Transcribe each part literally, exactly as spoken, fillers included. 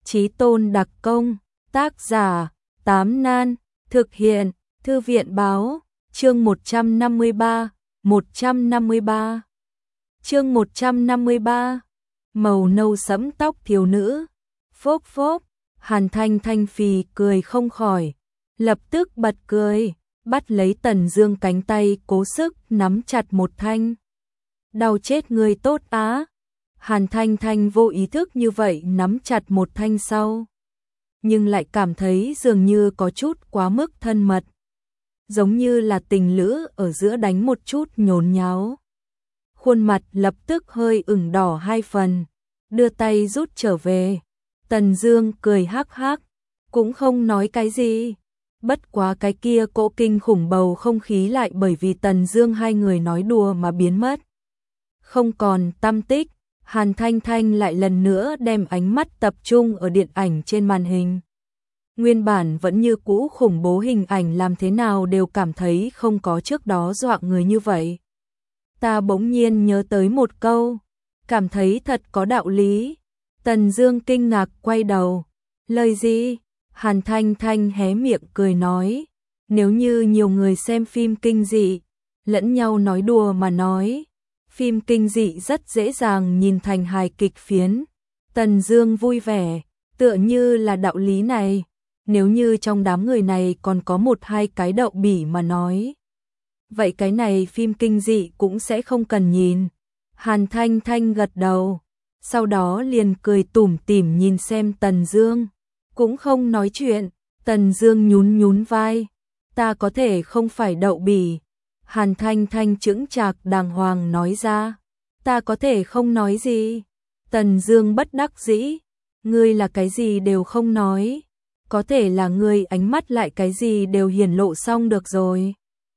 Chí tôn đặc công, tác giả, Tám Nan, thực hiện, Thư viện báo, chương một trăm năm mươi ba, một trăm năm mươi ba. Chương một trăm năm mươi ba, màu nâu sẫm tóc thiếu nữ, phốc phốc, Hàn Thanh Thanh phì cười không khỏi, lập tức bật cười, bắt lấy Tần Dương cánh tay cố sức nắm chặt một thanh. Đau chết người tốt á. Hàn Thanh Thanh vô ý thức như vậy nắm chặt một thanh sau, nhưng lại cảm thấy dường như có chút quá mức thân mật, giống như là tình lữ ở giữa đánh một chút nhốn nháo. Khuôn mặt lập tức hơi ửng đỏ hai phần, đưa tay rút trở về. Tần Dương cười hắc hắc, cũng không nói cái gì. Bất quá cái kia cỗ kinh khủng bầu không khí lại bởi vì Tần Dương hai người nói đùa mà biến mất, không còn tăm tích. Hàn Thanh Thanh lại lần nữa đem ánh mắt tập trung ở điện ảnh trên màn hình. Nguyên bản vẫn như cũ khủng bố hình ảnh làm thế nào đều cảm thấy không có trước đó dọa người như vậy. Ta bỗng nhiên nhớ tới một câu, cảm thấy thật có đạo lý. Tần Dương kinh ngạc quay đầu. Lời gì? Hàn Thanh Thanh hé miệng cười nói, nếu như nhiều người xem phim kinh dị, lẫn nhau nói đùa mà nói, phim kinh dị rất dễ dàng nhìn thành hài kịch phiến. Tần Dương vui vẻ, tựa như là đạo lý này, nếu như trong đám người này còn có một hai cái đậu bỉ mà nói, vậy cái này phim kinh dị cũng sẽ không cần nhìn. Hàn Thanh Thanh gật đầu, sau đó liền cười tủm tỉm nhìn xem Tần Dương, cũng không nói chuyện. Tần Dương nhún nhún vai, ta có thể không phải đậu bỉ. Hàn Thanh Thanh chững chạc đàng hoàng nói ra, ta có thể không nói gì. Tần Dương bất đắc dĩ, ngươi là cái gì đều không nói, có thể là ngươi ánh mắt lại cái gì đều hiển lộ xong được rồi.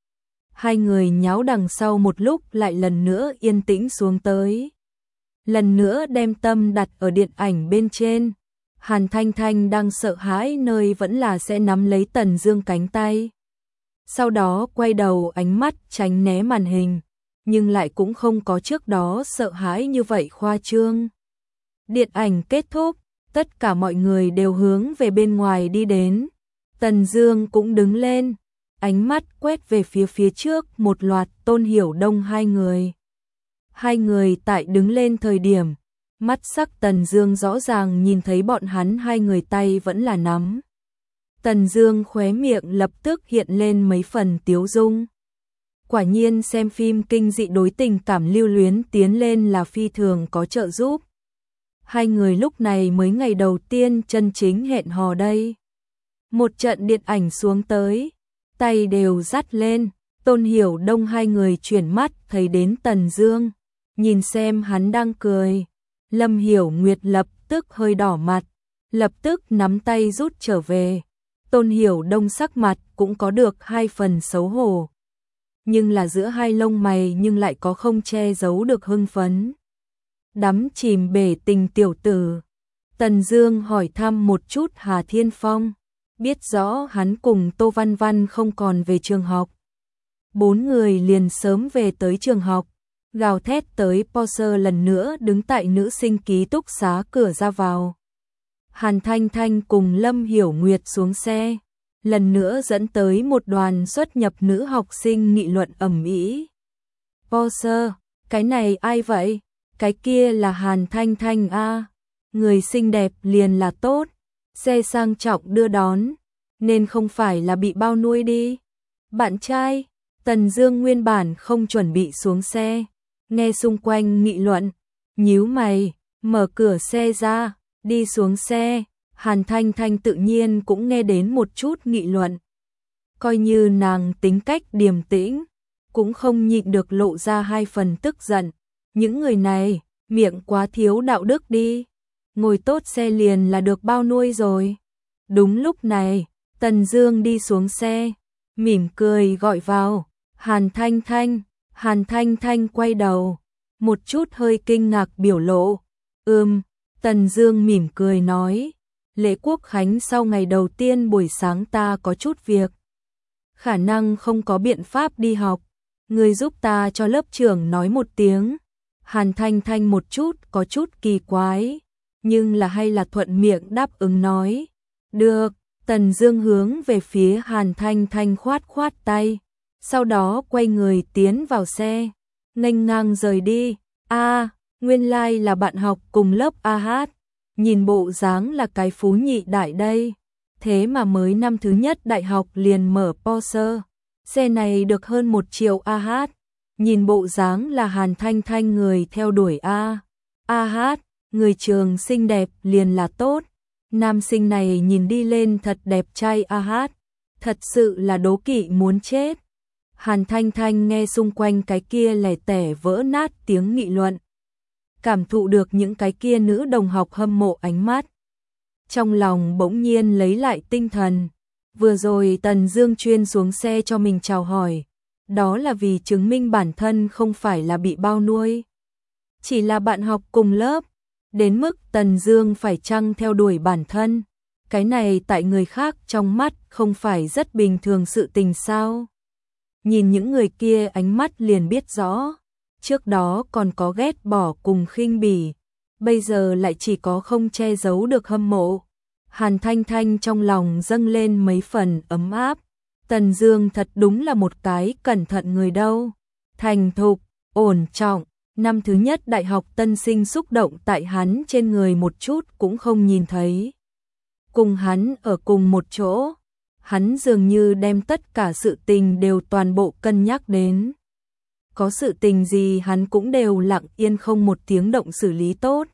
Hai người nháo đằng sau một lúc lại lần nữa yên tĩnh xuống tới, lần nữa đem tâm đặt ở điện ảnh bên trên. Hàn Thanh Thanh đang sợ hãi nơi vẫn là sẽ nắm lấy Tần Dương cánh tay, sau đó quay đầu ánh mắt tránh né màn hình, nhưng lại cũng không có trước đó sợ hãi như vậy khoa trương. Điện ảnh kết thúc, tất cả mọi người đều hướng về bên ngoài đi đến. Tần Dương cũng đứng lên, ánh mắt quét về phía phía trước một loạt Tôn Hiểu Đông hai người. Hai người tại đứng lên thời điểm, mắt sắc Tần Dương rõ ràng nhìn thấy bọn hắn hai người tay vẫn là nắm. Tần Dương khóe miệng lập tức hiện lên mấy phần tiếu dung. Quả nhiên xem phim kinh dị đối tình cảm lưu luyến tiến lên là phi thường có trợ giúp. Hai người lúc này mới ngày đầu tiên chân chính hẹn hò đây. Một trận điện ảnh xuống tới, tay đều dắt lên. Tôn Hiểu Đông hai người chuyển mắt thấy đến Tần Dương, nhìn xem hắn đang cười. Lâm Hiểu Nguyệt lập tức hơi đỏ mặt, lập tức nắm tay rút trở về. Tôn Hiểu Đông sắc mặt cũng có được hai phần xấu hổ, nhưng là giữa hai lông mày nhưng lại có không che giấu được hưng phấn. Đắm chìm bể tình tiểu tử. Tần Dương hỏi thăm một chút Hà Thiên Phong, biết rõ hắn cùng Tô Văn Văn không còn về trường học. Bốn người liền sớm về tới trường học, gào thét tới Porsche lần nữa đứng tại nữ sinh ký túc xá cửa ra vào. Hàn Thanh Thanh cùng Lâm Hiểu Nguyệt xuống xe, lần nữa dẫn tới một đoàn xuất nhập nữ học sinh nghị luận ầm ĩ. Porsche, cái này ai vậy? Cái kia là Hàn Thanh Thanh a, người xinh đẹp liền là tốt, xe sang trọng đưa đón, nên không phải là bị bao nuôi đi. Bạn trai, Tần Dương nguyên bản không chuẩn bị xuống xe, nghe xung quanh nghị luận, nhíu mày, mở cửa xe ra, đi xuống xe. Hàn Thanh Thanh tự nhiên cũng nghe đến một chút nghị luận. Coi như nàng tính cách điềm tĩnh, cũng không nhịn được lộ ra hai phần tức giận. Những người này, miệng quá thiếu đạo đức đi. Ngồi tốt xe liền là được bao nuôi rồi. Đúng lúc này, Tần Dương đi xuống xe, mỉm cười gọi vào, Hàn Thanh Thanh. Hàn Thanh Thanh quay đầu, một chút hơi kinh ngạc biểu lộ. Ừm, Tần Dương mỉm cười nói, lễ quốc khánh sau ngày đầu tiên buổi sáng ta có chút việc, khả năng không có biện pháp đi học, người giúp ta cho lớp trưởng nói một tiếng. Hàn Thanh Thanh một chút có chút kỳ quái, nhưng là hay là thuận miệng đáp ứng nói. Được, Tần Dương hướng về phía Hàn Thanh Thanh khoát khoát tay, sau đó quay người tiến vào xe, nghênh ngang rời đi. A, à, nguyên lai like là bạn học cùng lớp A Hát, nhìn bộ dáng là cái phú nhị đại đây, thế mà mới năm thứ nhất đại học liền mở Porsche, xe này được hơn một triệu A Hát, nhìn bộ dáng là Hàn Thanh Thanh người theo đuổi A. A Hát, người trường xinh đẹp liền là tốt, nam sinh này nhìn đi lên thật đẹp trai A Hát, thật sự là đố kỵ muốn chết. Hàn Thanh Thanh nghe xung quanh cái kia lẻ tẻ vỡ nát tiếng nghị luận, cảm thụ được những cái kia nữ đồng học hâm mộ ánh mắt. Trong lòng bỗng nhiên lấy lại tinh thần, vừa rồi Tần Dương chuyên xuống xe cho mình chào hỏi, đó là vì chứng minh bản thân không phải là bị bao nuôi, chỉ là bạn học cùng lớp, đến mức Tần Dương phải chăng theo đuổi bản thân, cái này tại người khác trong mắt không phải rất bình thường sự tình sao? Nhìn những người kia ánh mắt liền biết rõ, trước đó còn có ghét bỏ cùng khinh bỉ, bây giờ lại chỉ có không che giấu được hâm mộ. Hàn Thanh Thanh trong lòng dâng lên mấy phần ấm áp, Tần Dương thật đúng là một cái cẩn thận người đâu, thành thục, ổn trọng, năm thứ nhất đại học tân sinh xúc động tại hắn trên người một chút cũng không nhìn thấy. Cùng hắn ở cùng một chỗ, hắn dường như đem tất cả sự tình đều toàn bộ cân nhắc đến. Có sự tình gì hắn cũng đều lặng yên không một tiếng động xử lý tốt.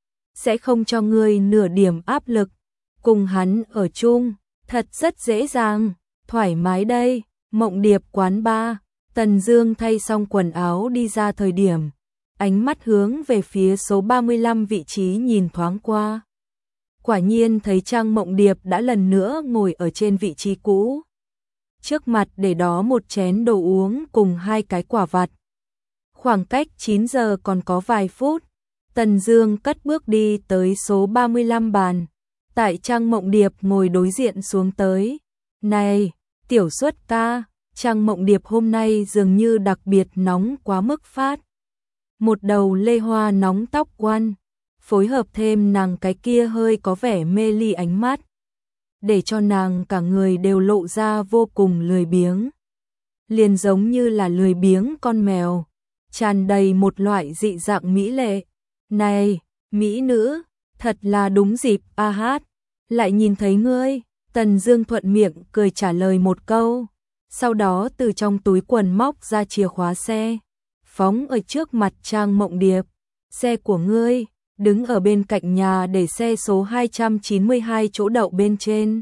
Sẽ không cho ngươi nửa điểm áp lực. Cùng hắn ở chung, thật rất dễ dàng, thoải mái đây. Mộng Điệp quán bar, Tần Dương thay xong quần áo đi ra thời điểm, ánh mắt hướng về phía số ba mươi lăm vị trí nhìn thoáng qua. Quả nhiên thấy Trang Mộng Điệp đã lần nữa ngồi ở trên vị trí cũ. Trước mặt để đó một chén đồ uống cùng hai cái quả vặt. Khoảng cách chín giờ còn có vài phút, Tần Dương cất bước đi tới số ba mươi lăm bàn. Tại Trang Mộng Điệp ngồi đối diện xuống tới. Này, Tiểu Xuất ca, Trang Mộng Điệp hôm nay dường như đặc biệt nóng quá mức phát. Một đầu lê hoa nóng tóc quăn, phối hợp thêm nàng cái kia hơi có vẻ mê ly ánh mắt, để cho nàng cả người đều lộ ra vô cùng lười biếng. Liền giống như là lười biếng con mèo, tràn đầy một loại dị dạng mỹ lệ. Này, mỹ nữ, thật là đúng dịp A Hát, lại nhìn thấy ngươi. Tần Dương thuận miệng cười trả lời một câu, sau đó từ trong túi quần móc ra chìa khóa xe, phóng ở trước mặt Trang Mộng Điệp. Xe của ngươi, đứng ở bên cạnh nhà để xe số hai trăm chín mươi hai chỗ đậu bên trên.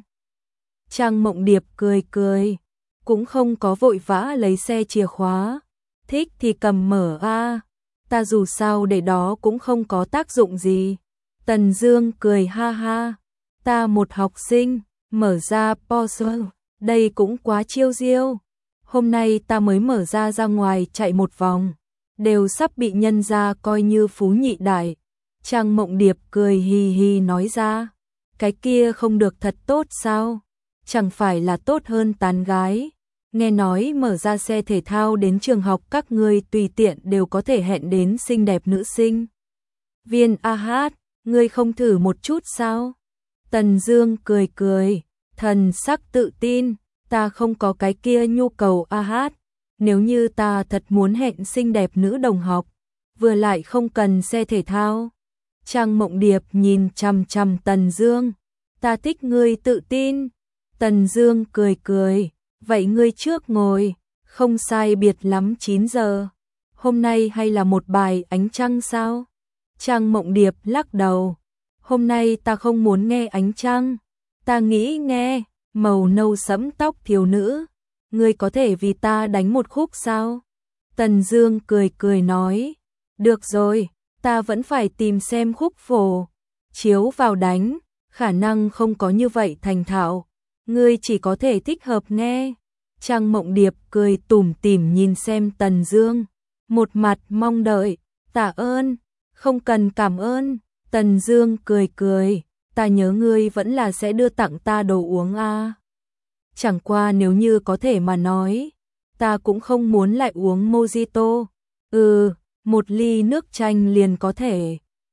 Trang Mộng Điệp cười cười, cũng không có vội vã lấy xe chìa khóa, thích thì cầm mở a, ta dù sao để đó cũng không có tác dụng gì. Tần Dương cười ha ha, ta một học sinh, mở ra Porsche, đây cũng quá chiêu diêu. Hôm nay ta mới mở ra ra ngoài chạy một vòng, đều sắp bị nhân gia coi như phú nhị đại. Trang Mộng Điệp cười hì hì nói ra, cái kia không được thật tốt sao? Chẳng phải là tốt hơn tán gái. Nghe nói mở ra xe thể thao đến trường học các ngươi tùy tiện đều có thể hẹn đến xinh đẹp nữ sinh. Viên A Hát, ngươi không thử một chút sao? Tần Dương cười cười, thần sắc tự tin, ta không có cái kia nhu cầu A Hát. Nếu như ta thật muốn hẹn xinh đẹp nữ đồng học, vừa lại không cần xe thể thao. Trang Mộng Điệp nhìn chằm chằm Tần Dương, ta thích ngươi tự tin. Tần Dương cười cười, vậy ngươi trước ngồi, không sai biệt lắm chín giờ. Hôm nay hay là một bài ánh trăng sao? Trang Mộng Điệp lắc đầu, hôm nay ta không muốn nghe ánh trăng, ta nghĩ nghe màu nâu sẫm tóc thiếu nữ. Ngươi có thể vì ta đánh một khúc sao? Tần Dương cười cười nói, được rồi, ta vẫn phải tìm xem khúc phổ, chiếu vào đánh, khả năng không có như vậy thành thạo, ngươi chỉ có thể thích hợp nghe. Trang Mộng Điệp cười tủm tỉm nhìn xem Tần Dương, một mặt mong đợi. Tạ ơn, không cần cảm ơn. Tần Dương cười cười, ta nhớ ngươi vẫn là sẽ đưa tặng ta đồ uống a. Chẳng qua nếu như có thể mà nói, ta cũng không muốn lại uống mojito. Ừ, một ly nước chanh liền có thể.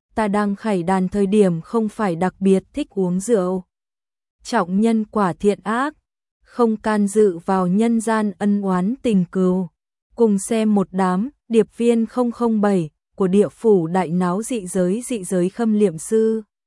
ta đang khải đàn thời điểm không phải đặc biệt thích uống rượu. Trọng nhân quả thiện ác, không can dự vào nhân gian ân oán tình cừu. Cùng xem một đám điệp viên không không bảy của địa phủ đại náo dị giới dị giới khâm liệm sư.